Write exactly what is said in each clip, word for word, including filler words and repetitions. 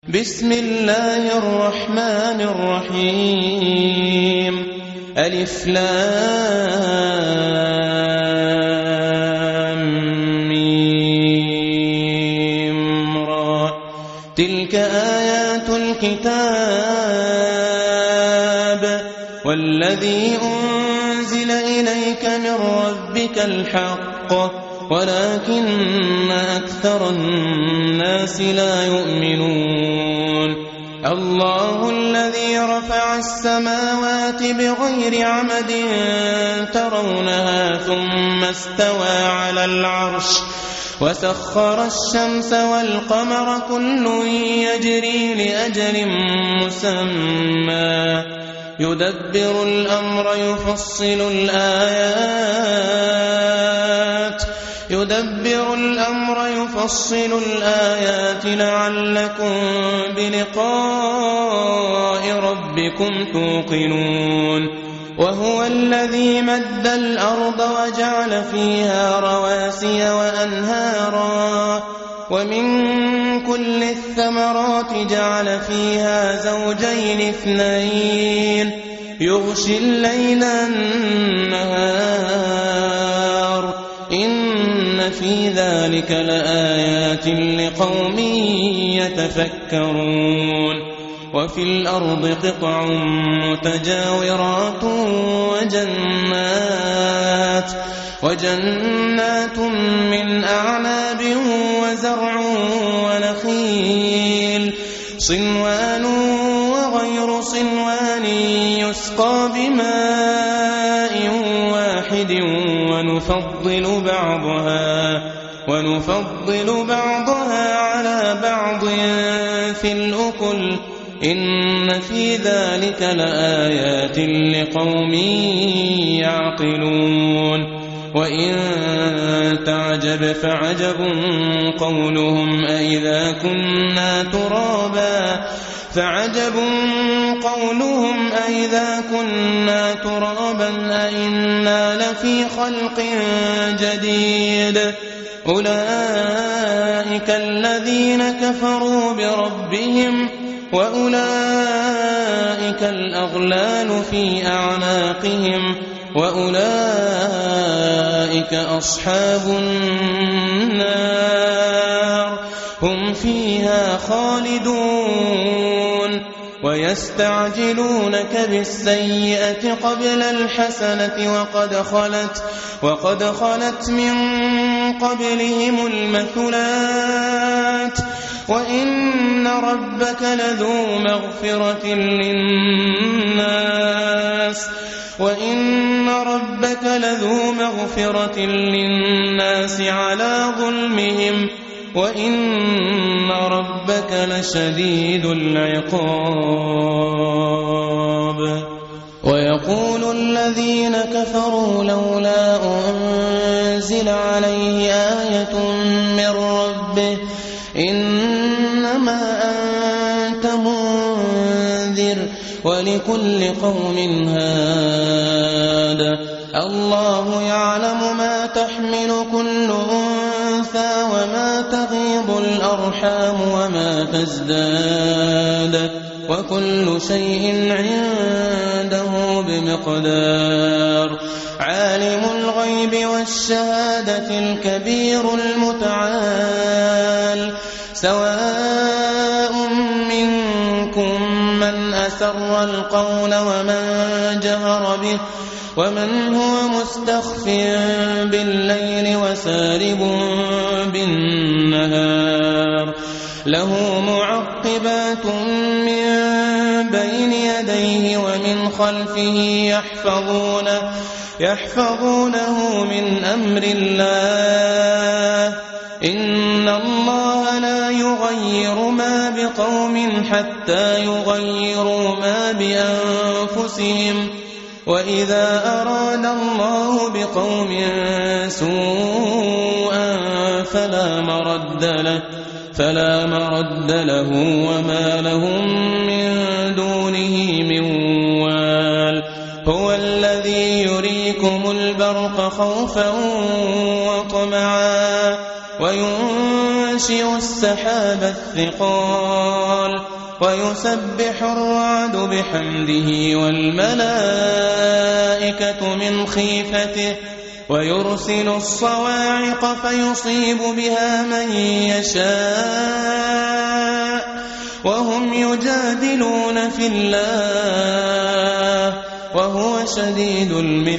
بسم الله الرحمن الرحيم ألف لام ميم را تلك آيات الكتاب والذي أنزل إليك من ربك الحق ولكن أكثر الناس لا يؤمنون الله الذي رفع السماوات بغير عمد ترونها ثم استوى على العرش وسخر الشمس والقمر كل يجري لأجل مسمى يدبر الأمر يفصل الآيات يدبر الأمر يفصل الآيات لعلكم بلقاء ربكم توقنون وهو الذي مد الأرض وجعل فيها رواسي وأنهارا ومن كل الثمرات جعل فيها زوجين اثنين يغشي الليل النهار إن في ذلك لآيات لقوم يتفكرون وفي الأرض قطع متجاورات وجنات وجنات من أعناب وزرع ونخيل صنوان وغير صنوان يسقى بماء واحد ونفضل بعضها ونفضل بعضها على بعض في الأكل إن في ذلك لآيات لقوم يعقلون وإن تعجب فعجب قولهم أإذا كنا ترابا فعجب قولهم أإذا كنا ترابا أإنا لفي خلق جديد أولئك الذين كفروا بربهم وأولئك الأغلال في أعناقهم وأولئك أصحاب النار هم فيها خالدون ويستعجلونك بالسيئة قبل الحسنة وقد خلت وقد خلت من قبلهم المثلات وإن ربك لذو مغفرة للناس وإن ربك لذو مغفرة للناس على ظلمهم وإن ربك لشديد العقاب ويقول الذين كفروا لولا أنزل عليه آية من ربه إنما أنت منذر ولكل قوم هاد الله يعلم ما تحمل كل أنثى وما تغيض الأرحام وما تزداد وكل شيء عنده بمقدار عالم الغيب والشهادة الكبير المتعال سواء منكم من أسر القول ومن جهر به ومن هو مستخف بالليل وسارب بالنهار له معقبات من بين يديه ومن خلفه يحفظونه يحفظونه من أمر الله إن الله لا يغير ما بقوم حتى يغيروا ما بأنفسهم وإذا أراد الله بقوم سوءا فلا مرد له فلا مرد له وما لهم من دونه من وال هو الذي يريكم البرق خوفا وطمعا وينشئ السحاب الثقال قال ويسبح الرعد بحمده والملائكة من خيفته ويرسل الصواعق فيصيب بها من يشاء وهم يجادلون في الله وهو شديد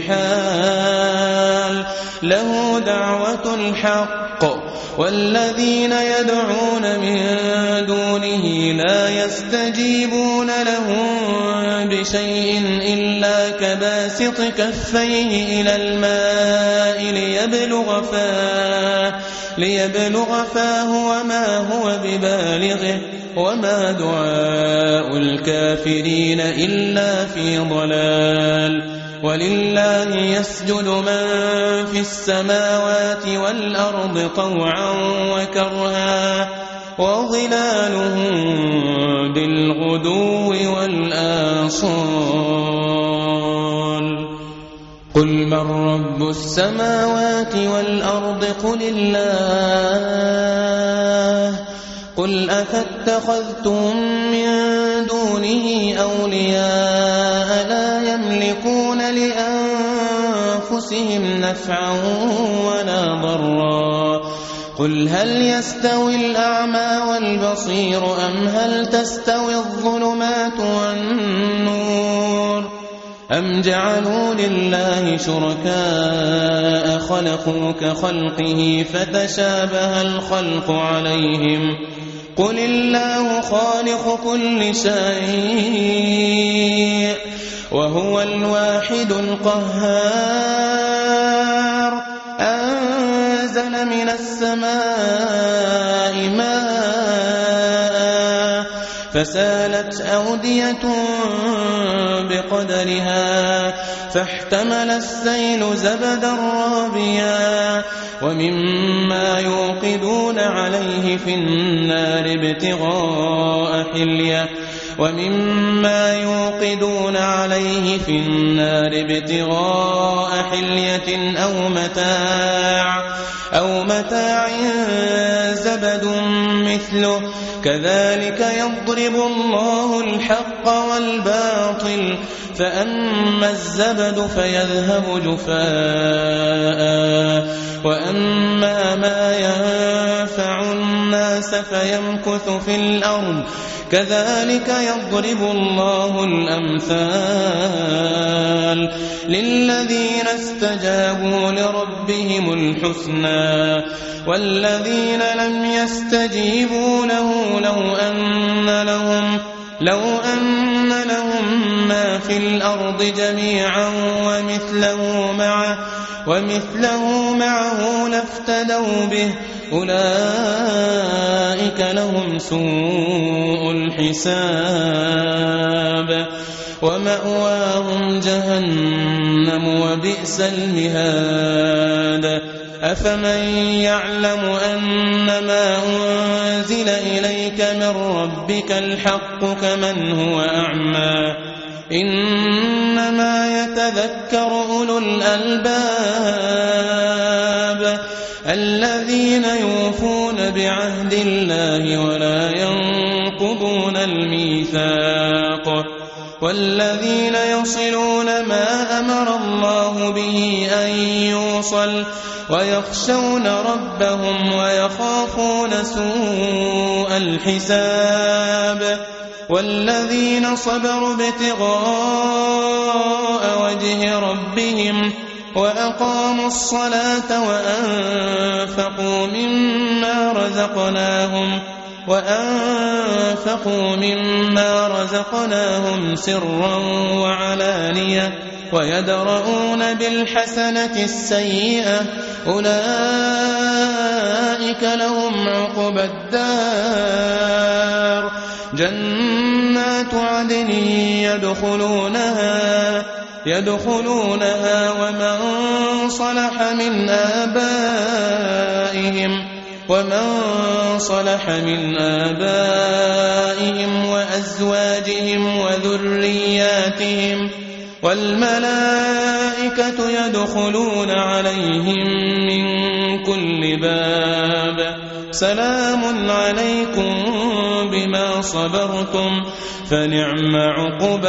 المحال له دعوة الحق والذين يدعون من دونه لا يستجيبون لهم بشيء إلا كباسط كفيه إلى الماء ليبلغ فاه, ليبلغ فاه وما هو ببالغه وما دعاء الكافرين إلا في ضلال ولله يسجد من في السماوات والأرض طوعا وكرها وظلالهم بالغدو والآصال قل من رب السماوات والأرض قل الله قل أفاتخذتم من دونه أولياء لا يملكون لأنفسهم نفعا ولا ضرا قل هل يستوي الأعمى والبصير أم هل تستوي الظلمات والنور أم جعلوا لله شركاء خلقوا كخلقه فتشابه الخلق عليهم قل الله خالق كل شيء وهو الواحد القهار أنزل من السماء ماء فسالت أودية بقدرها فاحتمل السيل زبدا رابيا ومما يوقدون عليه في النار ابتغاء حلية ومما يوقدون عليه في النار ابتغاء حلية أو متاع أو متاع زبد مثله كذلك يضرب الله الحق والباطل فأما الزبد فيذهب جفاء وأما ما ينفع الناس فيمكث في الأرض كذلك يضرب الله الأمثال للذين استجابوا لربهم الحسنى والذين لم يستجيبوا له لو أن لهم لو أن لهم ما في الأرض جميعا ومثله معه ومثله معه لافتدوا به أولئك لهم سوء الحساب ومأواهم جهنم وبئس المهاد أفمن يعلم أنما أنزل إليك من ربك الحق كمن هو أعمى إنما يتذكر أولو الألباب الذين يوفون بعهد الله ولا ينقضون الميثاق والذين يصلون ما أمر الله به أن يوصل ويخشون ربهم ويخافون سوء الحساب والذين صبروا ابتغاء وجه ربهم وأقاموا الصلاة وأنفقوا مما رزقناهم وأنفقوا مما رزقناهم سرا وعلانية ويدرؤون بالحسنة السيئة أولئك لهم عقبى الدار جنات عدن يدخلونها يدخلونها ومن صلح من آبائهم ومن صلح من آبائهم وأزواجهم وذرياتهم والملائكة يدخلون عليهم من كل باب سلام عليكم بما صبرتم فنعم عقبى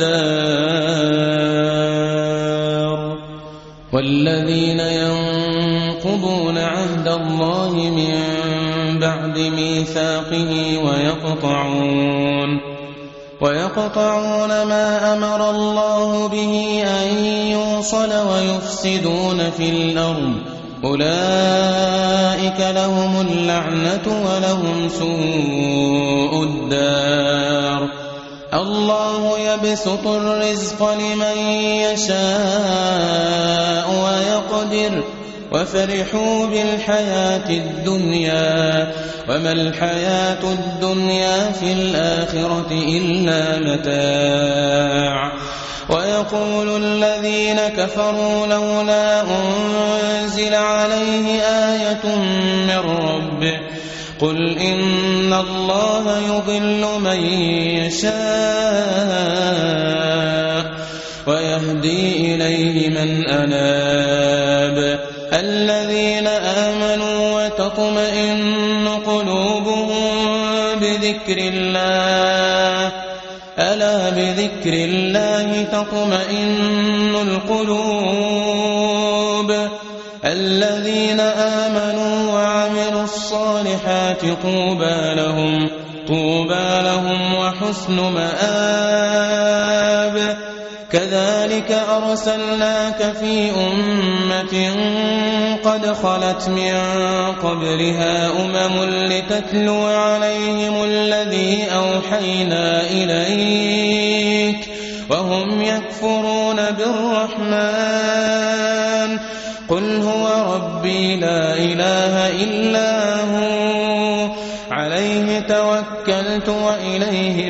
الدار. والذين ينقضون عهد الله من بعد ميثاقه ويقطعون ويقطعون ما أمر الله به أن يوصل ويفسدون في الأرض أولئك لهم اللعنة ولهم سوء الدار. الله يبسط الرزق لمن يشاء ويقدر وفرحوا بالحياة الدنيا وما الحياة الدنيا في الآخرة إلا متاع. ويقول الذين كفروا لولا أنزل عليه آية من ربه قل إن الله يضل من يشاء ويهدي إليه من أناب. الذين آمنوا وتطمئن قلوبهم بذكر الله ألا بذكر الله تطمئن القلوب. الذين آمنوا وعملوا الصالحات طوبى لهم طوبى لهم وحسن مآب. كذلك أرسلناك في أمة قد خلت من قبلها أمم لتتلو عليهم الذي أوحينا إليك وهم يكفرون بالرحمن قل هو ربي لا إله إلا هو عليه توكلت وإليه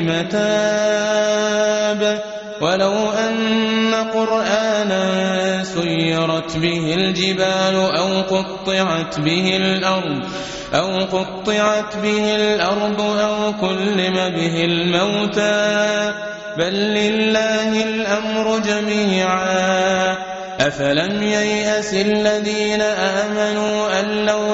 متاب. ولو أن قرآنا سيرت به الجبال أو قطعت به الأرض أو قطعت به الأرض أو كلم به الموتى بل لله الأمر جميعا. أفلم ييأس الذين آمنوا أن لو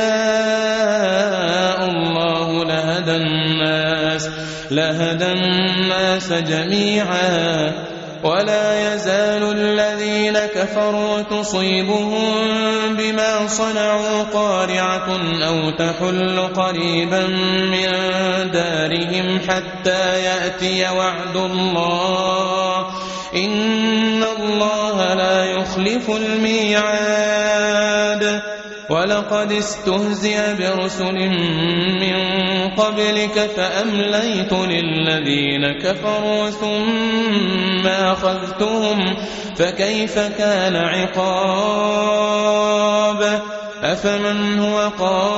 يشاء الله لهدى الناس لهدى الناس جميعا. ولا يزال الذين كفروا تصيبهم بما صنعوا قارعة أو تحل قريبا من دارهم حتى يأتي وعد الله إن الله لا يخلف الميعاد. ولقد استهزئ برسل من قبلك فأمليت للذين كفروا ثم أخذتهم فكيف كان عقاب. أفمن هو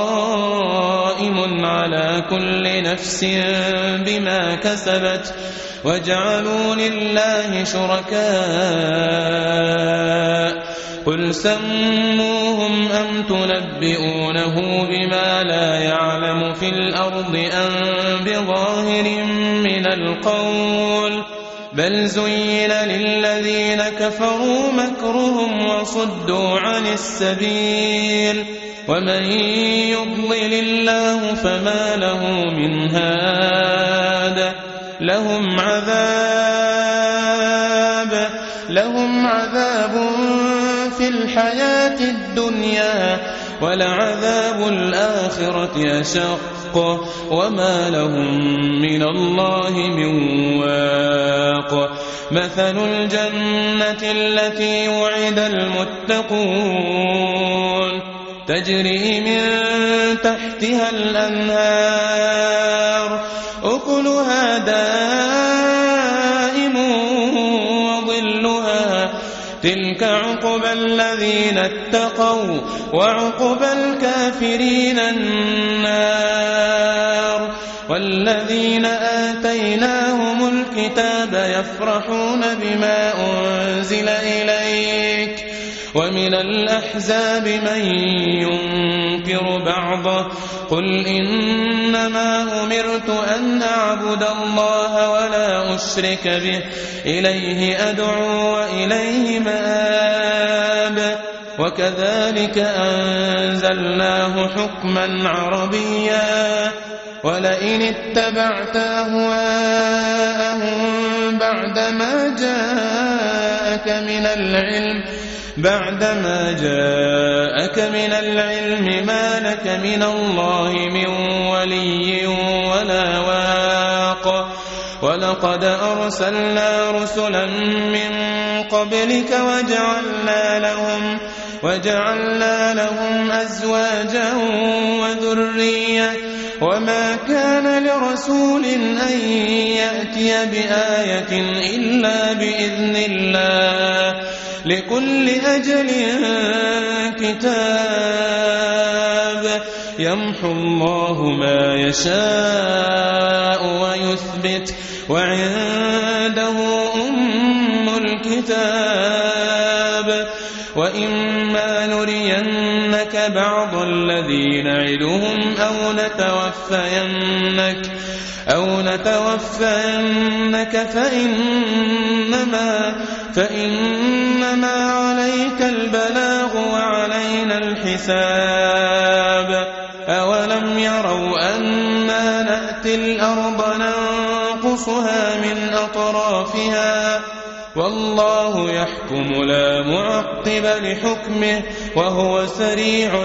قائم على كل نفس بما كسبت وجعلوا لله شركاء قل سموهم أم تنبئونه بما لا يعلم في الأرض أم بظاهر من القول بل زين للذين كفروا مكرهم وصدوا عن السبيل ومن يضلل الله فما له من هاد. لهم عذاب لهم عذاب في الحياة الدنيا ولعذاب الآخرة أشق وما لهم من الله من واق. مثل الجنة التي وعد المتقون تجري من تحتها الأنهار أكلها دائم وظلها تلك عقبى الذين اتقوا وعقبى الكافرين النار. والذين آتيناهم الكتاب يفرحون بما أنزل إليك ومن الأحزاب من ينكر بعضه قل إنما أمرت أن أعبد الله ولا أشرك به إليه أدعو وإليه مآب. وكذلك أنزلناه حكما عربيا ولئن اتبعت أهواءهم بعدما جاءك من العلم بعدما جاءك من العلم ما لك من الله من ولي ولا واق ولقد أرسلنا رسلا من قبلك وجعلنا لهم وجعلنا لهم أزواجا وذرية وما كان لرسول أن يأتي بآية إلا بإذن الله لكل أجل كتاب يمحو الله ما يشاء ويثبت وعنده أم الكتاب وإما نرينك بعض الذي نعدهم أو نتوفينك أو نتوفينك فإنما فإنما عليك البلاغ وعلينا الحساب أولم يروا أنا نأتي الأرض ننقصها من أطرافها والله يحكم لا معقب لحكمه وهو سريع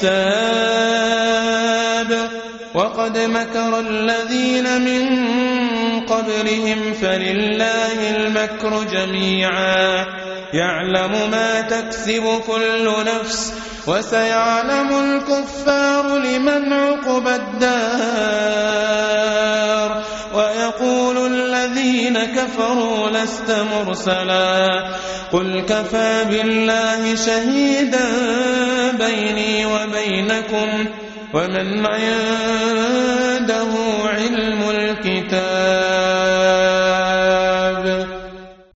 الحساب وقد مكر الذين من قبلهم فلله المكر جميعا يعلم ما تكسب كل نفس وسيعلم الكفار لمن عقبى الدار ويقول الذين كفروا لست مرسلا قل كفى بالله شهيدا بيني وبينكم ومن عنده علم الكتاب